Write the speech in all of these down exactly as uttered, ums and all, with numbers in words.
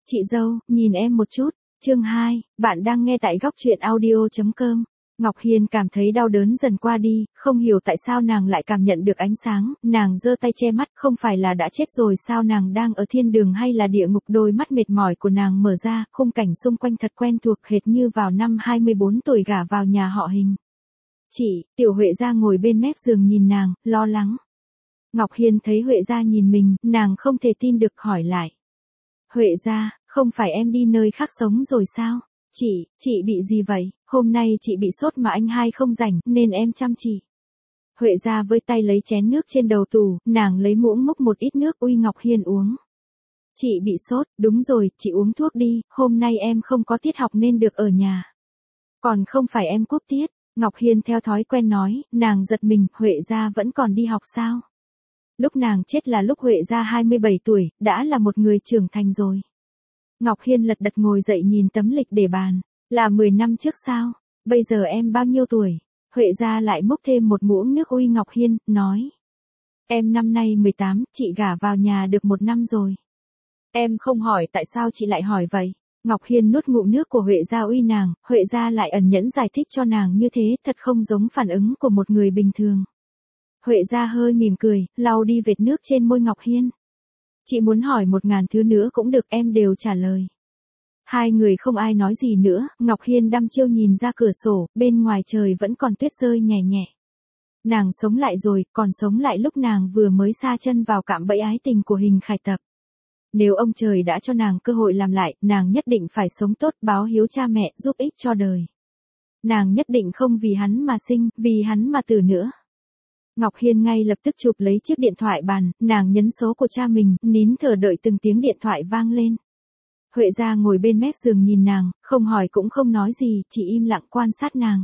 Chị dâu, nhìn em một chút. Chương hai, bạn đang nghe tại góc truyện audio chấm com. Ngọc Hiên cảm thấy đau đớn dần qua đi, không hiểu tại sao nàng lại cảm nhận được ánh sáng, nàng giơ tay che mắt, không phải là đã chết rồi sao, nàng đang ở thiên đường hay là địa ngục, đôi mắt mệt mỏi của nàng mở ra, khung cảnh xung quanh thật quen thuộc hệt như vào năm hai mươi bốn tuổi gả vào nhà họ Hình. Chị, Tiểu Huệ Gia ngồi bên mép giường nhìn nàng, lo lắng. Ngọc Hiên thấy Huệ Gia nhìn mình, nàng không thể tin được hỏi lại. Huệ Gia, không phải em đi nơi khác sống rồi sao? Chị, chị bị gì vậy? Hôm nay chị bị sốt mà anh hai không rảnh, nên em chăm chị. Huệ Gia với tay lấy chén nước trên đầu tủ, nàng lấy muỗng múc một ít nước uy Ngọc Hiên uống. Chị bị sốt, đúng rồi, chị uống thuốc đi, hôm nay em không có tiết học nên được ở nhà. Còn không phải em cúp tiết, Ngọc Hiên theo thói quen nói, nàng giật mình, Huệ Gia vẫn còn đi học sao? Lúc nàng chết là lúc Huệ Gia hai mươi bảy tuổi, đã là một người trưởng thành rồi. Ngọc Hiên lật đật ngồi dậy nhìn tấm lịch để bàn, là mười năm trước sao, bây giờ em bao nhiêu tuổi? Huệ Gia lại múc thêm một muỗng nước uy Ngọc Hiên, nói. Em năm nay mười tám, chị gả vào nhà được một năm rồi. Em không hỏi tại sao chị lại hỏi vậy. Ngọc Hiên nuốt ngụm nước của Huệ Gia uy nàng, Huệ Gia lại ẩn nhẫn giải thích cho nàng như thế, thật không giống phản ứng của một người bình thường. Huệ Gia hơi mỉm cười, lau đi vệt nước trên môi Ngọc Hiên. Chị muốn hỏi một ngàn thứ nữa cũng được, em đều trả lời. Hai người không ai nói gì nữa, Ngọc Hiên đăm chiêu nhìn ra cửa sổ, bên ngoài trời vẫn còn tuyết rơi nhẹ nhẹ. Nàng sống lại rồi, còn sống lại lúc nàng vừa mới sa chân vào cạm bẫy ái tình của Hình Khải Tập. Nếu ông trời đã cho nàng cơ hội làm lại, nàng nhất định phải sống tốt, báo hiếu cha mẹ, giúp ích cho đời. Nàng nhất định không vì hắn mà sinh, vì hắn mà tử nữa. Ngọc Hiên ngay lập tức chụp lấy chiếc điện thoại bàn, nàng nhấn số của cha mình, nín thở đợi từng tiếng điện thoại vang lên. Huệ Gia ngồi bên mép giường nhìn nàng, không hỏi cũng không nói gì, chỉ im lặng quan sát nàng.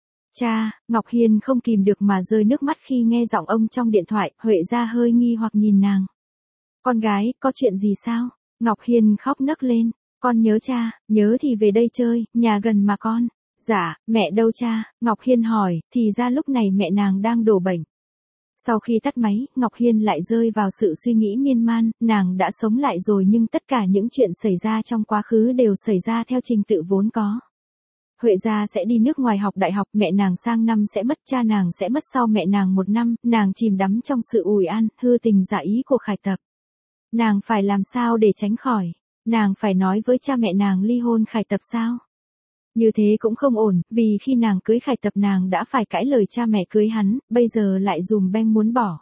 Cha, Ngọc Hiên không kìm được mà rơi nước mắt khi nghe giọng ông trong điện thoại, Huệ Gia hơi nghi hoặc nhìn nàng. Con gái, có chuyện gì sao? Ngọc Hiên khóc nấc lên, con nhớ cha, nhớ thì về đây chơi, nhà gần mà con. Dạ, mẹ đâu cha? Ngọc Hiên hỏi, thì ra lúc này mẹ nàng đang đổ bệnh. Sau khi tắt máy, Ngọc Hiên lại rơi vào sự suy nghĩ miên man, nàng đã sống lại rồi nhưng tất cả những chuyện xảy ra trong quá khứ đều xảy ra theo trình tự vốn có. Huệ Gia sẽ đi nước ngoài học đại học, mẹ nàng sang năm sẽ mất, cha nàng sẽ mất sau mẹ nàng một năm, nàng chìm đắm trong sự ủi an, hư tình giả ý của Khải Tập. Nàng phải làm sao để tránh khỏi? Nàng phải nói với cha mẹ nàng ly hôn Khải Tập sao? Như thế cũng không ổn, vì khi nàng cưới Khải Tập nàng đã phải cãi lời cha mẹ cưới hắn, bây giờ lại dùm beng muốn bỏ.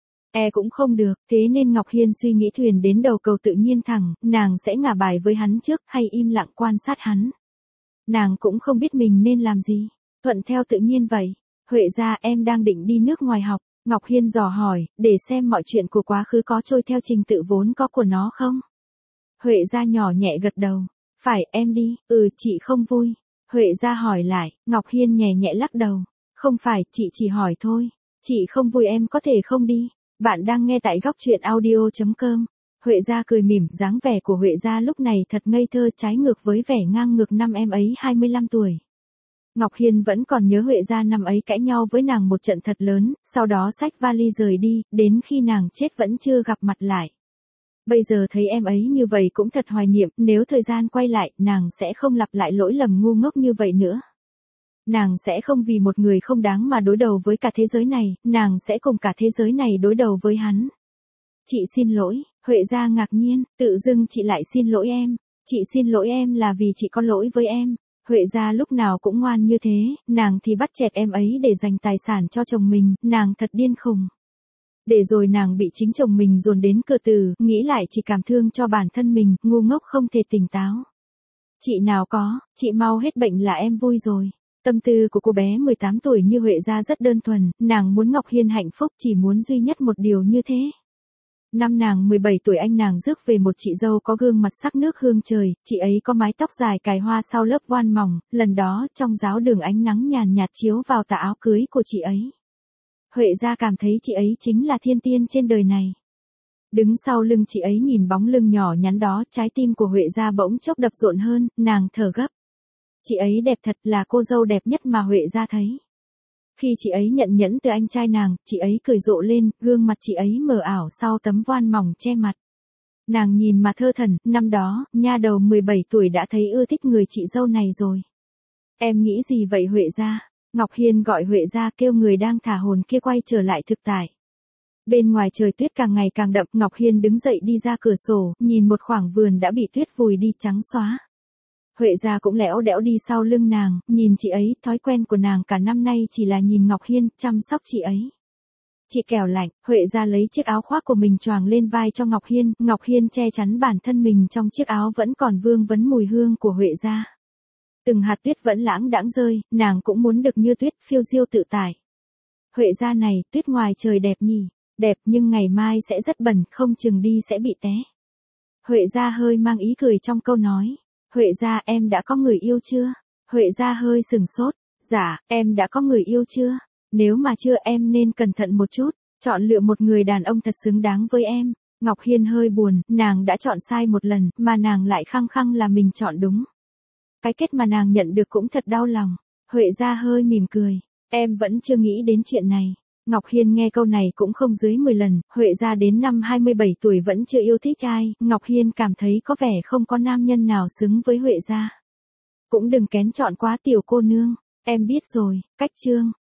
E cũng không được, thế nên Ngọc Hiên suy nghĩ thuyền đến đầu cầu tự nhiên thẳng, nàng sẽ ngả bài với hắn trước hay im lặng quan sát hắn. Nàng cũng không biết mình nên làm gì, thuận theo tự nhiên vậy. Huệ Gia, em đang định đi nước ngoài học, Ngọc Hiên dò hỏi, để xem mọi chuyện của quá khứ có trôi theo trình tự vốn có của nó không? Huệ Gia nhỏ nhẹ gật đầu, phải, em đi, ừ, chị không vui. Huệ Gia hỏi lại, Ngọc Hiên nhẹ nhẹ lắc đầu, không phải, chị chỉ hỏi thôi, chị không vui em có thể không đi. Bạn đang nghe tại góc truyện audio chấm com. Huệ Gia cười mỉm, dáng vẻ của Huệ Gia lúc này thật ngây thơ, trái ngược với vẻ ngang ngược năm em ấy hai mươi lăm tuổi. Ngọc Hiên vẫn còn nhớ Huệ Gia năm ấy cãi nhau với nàng một trận thật lớn, sau đó xách vali rời đi, đến khi nàng chết vẫn chưa gặp mặt lại. Bây giờ thấy em ấy như vậy cũng thật hoài niệm, nếu thời gian quay lại, nàng sẽ không lặp lại lỗi lầm ngu ngốc như vậy nữa. Nàng sẽ không vì một người không đáng mà đối đầu với cả thế giới này, nàng sẽ cùng cả thế giới này đối đầu với hắn. Chị xin lỗi, Huệ Gia ngạc nhiên, tự dưng chị lại xin lỗi em. Chị xin lỗi em là vì chị có lỗi với em. Huệ Gia lúc nào cũng ngoan như thế, nàng thì bắt chẹt em ấy để dành tài sản cho chồng mình, nàng thật điên khùng. Để rồi nàng bị chính chồng mình dồn đến cửa tử, nghĩ lại chỉ cảm thương cho bản thân mình, ngu ngốc không thể tỉnh táo. Chị nào có, chị mau hết bệnh là em vui rồi. Tâm tư của cô bé mười tám tuổi như Huệ Gia rất đơn thuần, nàng muốn Ngọc Hiên hạnh phúc, chỉ muốn duy nhất một điều như thế. Năm nàng mười bảy tuổi anh nàng rước về một chị dâu có gương mặt sắc nước hương trời, chị ấy có mái tóc dài cài hoa sau lớp voan mỏng, lần đó trong giáo đường ánh nắng nhàn nhạt chiếu vào tà áo cưới của chị ấy. Huệ Gia cảm thấy chị ấy chính là thiên tiên trên đời này. Đứng sau lưng chị ấy nhìn bóng lưng nhỏ nhắn đó, trái tim của Huệ Gia bỗng chốc đập rộn hơn, nàng thở gấp. Chị ấy đẹp thật, là cô dâu đẹp nhất mà Huệ Gia thấy. Khi chị ấy nhận nhẫn từ anh trai nàng, chị ấy cười rộ lên, gương mặt chị ấy mờ ảo sau tấm voan mỏng che mặt. Nàng nhìn mà thơ thẩn, năm đó, nha đầu mười bảy tuổi đã thấy ưa thích người chị dâu này rồi. Em nghĩ gì vậy Huệ gia? Ngọc Hiên gọi Huệ gia kêu người đang thả hồn kia quay trở lại thực tại. Bên ngoài trời tuyết càng ngày càng đậm, Ngọc Hiên đứng dậy đi ra cửa sổ, nhìn một khoảng vườn đã bị tuyết vùi đi trắng xóa. Huệ gia cũng lẽo đẽo đi sau lưng nàng, nhìn chị ấy, thói quen của nàng cả năm nay chỉ là nhìn Ngọc Hiên, chăm sóc chị ấy. Chị kẻo lạnh, Huệ gia lấy chiếc áo khoác của mình choàng lên vai cho Ngọc Hiên, Ngọc Hiên che chắn bản thân mình trong chiếc áo vẫn còn vương vấn mùi hương của Huệ gia. Từng hạt tuyết vẫn lãng đãng rơi, nàng cũng muốn được như tuyết phiêu diêu tự tại. Huệ gia này, tuyết ngoài trời đẹp nhỉ, đẹp nhưng ngày mai sẽ rất bẩn, không chừng đi sẽ bị té. Huệ gia hơi mang ý cười trong câu nói. Huệ gia em đã có người yêu chưa? Huệ gia hơi sừng sốt. Dạ, em đã có người yêu chưa? Nếu mà chưa em nên cẩn thận một chút, chọn lựa một người đàn ông thật xứng đáng với em. Ngọc Hiên hơi buồn, nàng đã chọn sai một lần, mà nàng lại khăng khăng là mình chọn đúng. Cái kết mà nàng nhận được cũng thật đau lòng. Huệ gia hơi mỉm cười. Em vẫn chưa nghĩ đến chuyện này. Ngọc Hiên nghe câu này cũng không dưới mười lần, Huệ gia đến năm hai mươi bảy tuổi vẫn chưa yêu thích ai, Ngọc Hiên cảm thấy có vẻ không có nam nhân nào xứng với Huệ gia. Cũng đừng kén chọn quá tiểu cô nương, em biết rồi, cách chương.